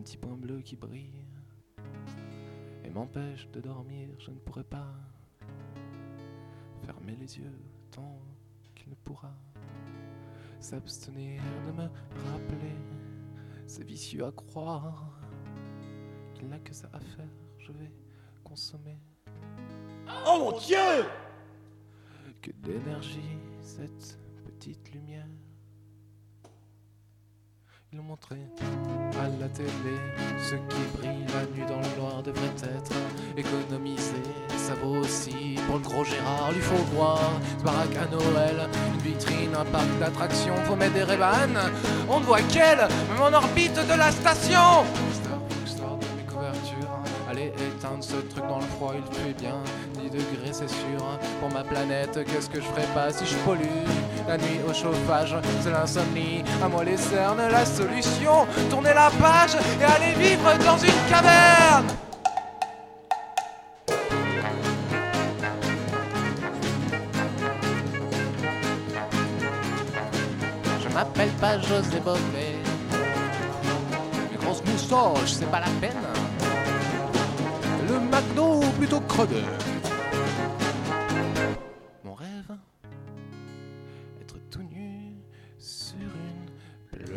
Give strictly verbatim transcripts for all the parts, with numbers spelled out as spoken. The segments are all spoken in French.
petit point bleu qui brille et m'empêche de dormir. Je ne pourrai pas fermer les yeux tant qu'il ne pourra s'abstenir de me rappeler. C'est vicieux à croire qu'il n'a que ça à faire. Je vais consommer. Oh mon Dieu! Que d'énergie, cette petite lumière. Ils l'ont montré à la télé. Ce qui brille la nuit dans le noir devrait être économisé. Ça vaut aussi pour le gros Gérard. Lui faut voir ce baraque à Noël, une vitrine, un parc d'attractions. Faut mettre des Ray-Ban. On ne voit qu'elle, même en orbite de la station. Star de mes couvertures. Allez éteindre ce truc dans le froid, il fait bien dix degrés c'est sûr. Pour ma planète, qu'est-ce que je ferais pas si je pollue? La nuit au chauffage, c'est l'insomnie. À moi les cernes, la solution. Tournez la page et allez vivre dans une caverne. Je m'appelle pas José Bové. Mes grosses moustaches, c'est pas la peine. Le McDo plutôt creux. Mon rêve, être tout nu sur une plaine.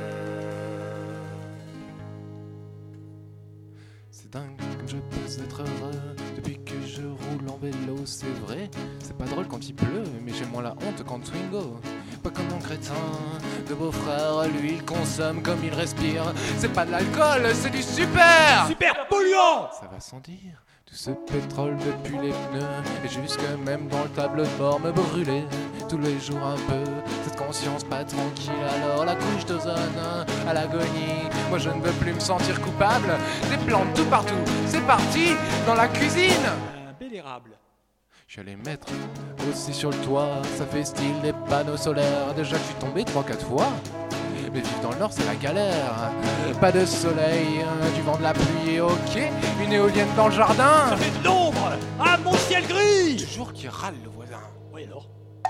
C'est dingue comme je peux être heureux depuis que je roule en vélo. C'est vrai, c'est pas drôle quand il pleut, mais j'ai moins la honte quand Twingo. Pas comme mon crétin de beau-frère, lui il consomme comme il respire. C'est pas de l'alcool, c'est du super. Super polluant! Ça va sans dire, tout ce pétrole depuis les pneus et jusque même dans le tableau de bord me brûler tous les jours un peu. Cette conscience pas tranquille, alors la couche d'ozone à l'agonie. Moi je ne veux plus me sentir coupable. Des plantes tout partout, c'est parti dans la cuisine. Un bel érable. Je suis allé mettre aussi sur le toit, ça fait style des panneaux solaires. Déjà je suis tombé trois quatre fois. Mais vivre dans le nord c'est la galère. Pas de soleil, du vent, de la pluie, ok. Une éolienne dans le jardin. Ça fait de l'ombre! Ah, mon ciel gris! Toujours qui râle le voisin. Oui alors?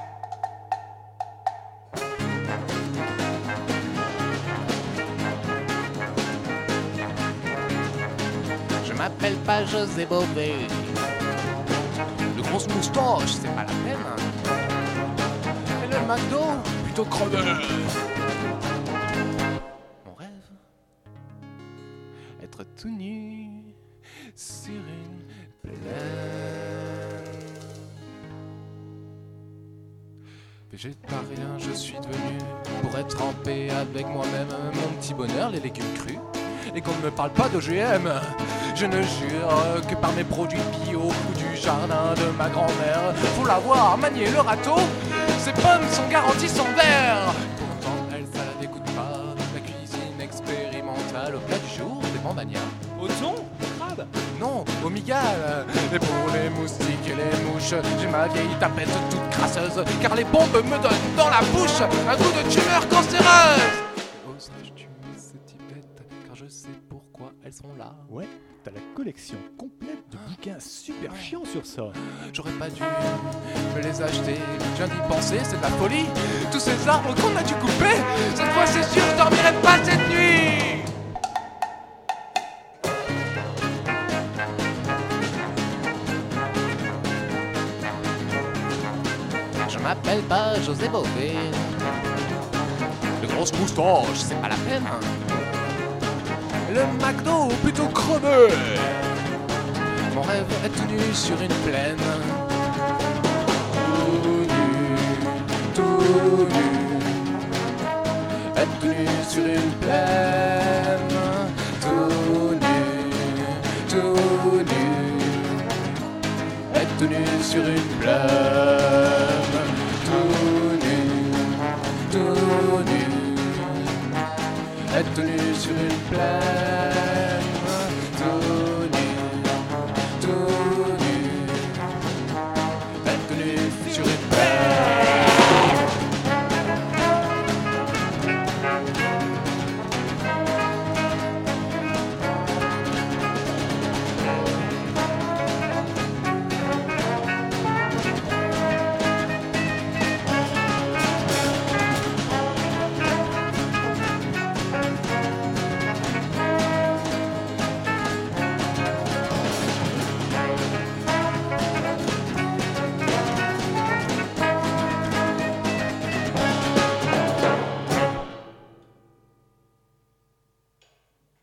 Je m'appelle pas José Bové. De grosses moustaches, c'est pas la peine. Et le McDo, plutôt crevé. Mon rêve, être tout nu sur une plaine. Végétarien, je suis devenu pour être en paix avec moi-même. Mon petit bonheur, les légumes crus. Et qu'on ne me parle pas d'O G M. Je ne jure que par mes produits bio ou du jardin de ma grand-mère. Faut l'avoir, manier le râteau. Ces pommes sont garanties sans verre. Pourtant, elle, ça la dégoûte pas. La cuisine expérimentale au plat du jour, des bambanias. Au thon? Crabe? Non, au migale. Et pour les moustiques et les mouches, j'ai ma vieille tapette toute crasseuse. Car les bombes me donnent dans la bouche un goût de tumeur cancéreuse. Oserais-je tuer ces typettes, car je sais pourquoi elles sont là. Ouais, t'as la collection complète de bouquins super chiants sur ça. J'aurais pas dû me les acheter, je viens d'y penser, c'est de la folie. Tous ces arbres qu'on a dû couper, cette fois c'est sûr, je dormirai pas cette nuit. Je m'appelle pas José Bové. De grosses moustaches, c'est pas la peine. Le McDo plutôt crevé. Mon rêve est tout nu sur une plaine. Tout nu, tout nu. Être tout nu sur une plaine. Tout nu, tout nu. Être tout nu sur une plaine. Tout nu, tout nu. Être tout nu sur une plaine.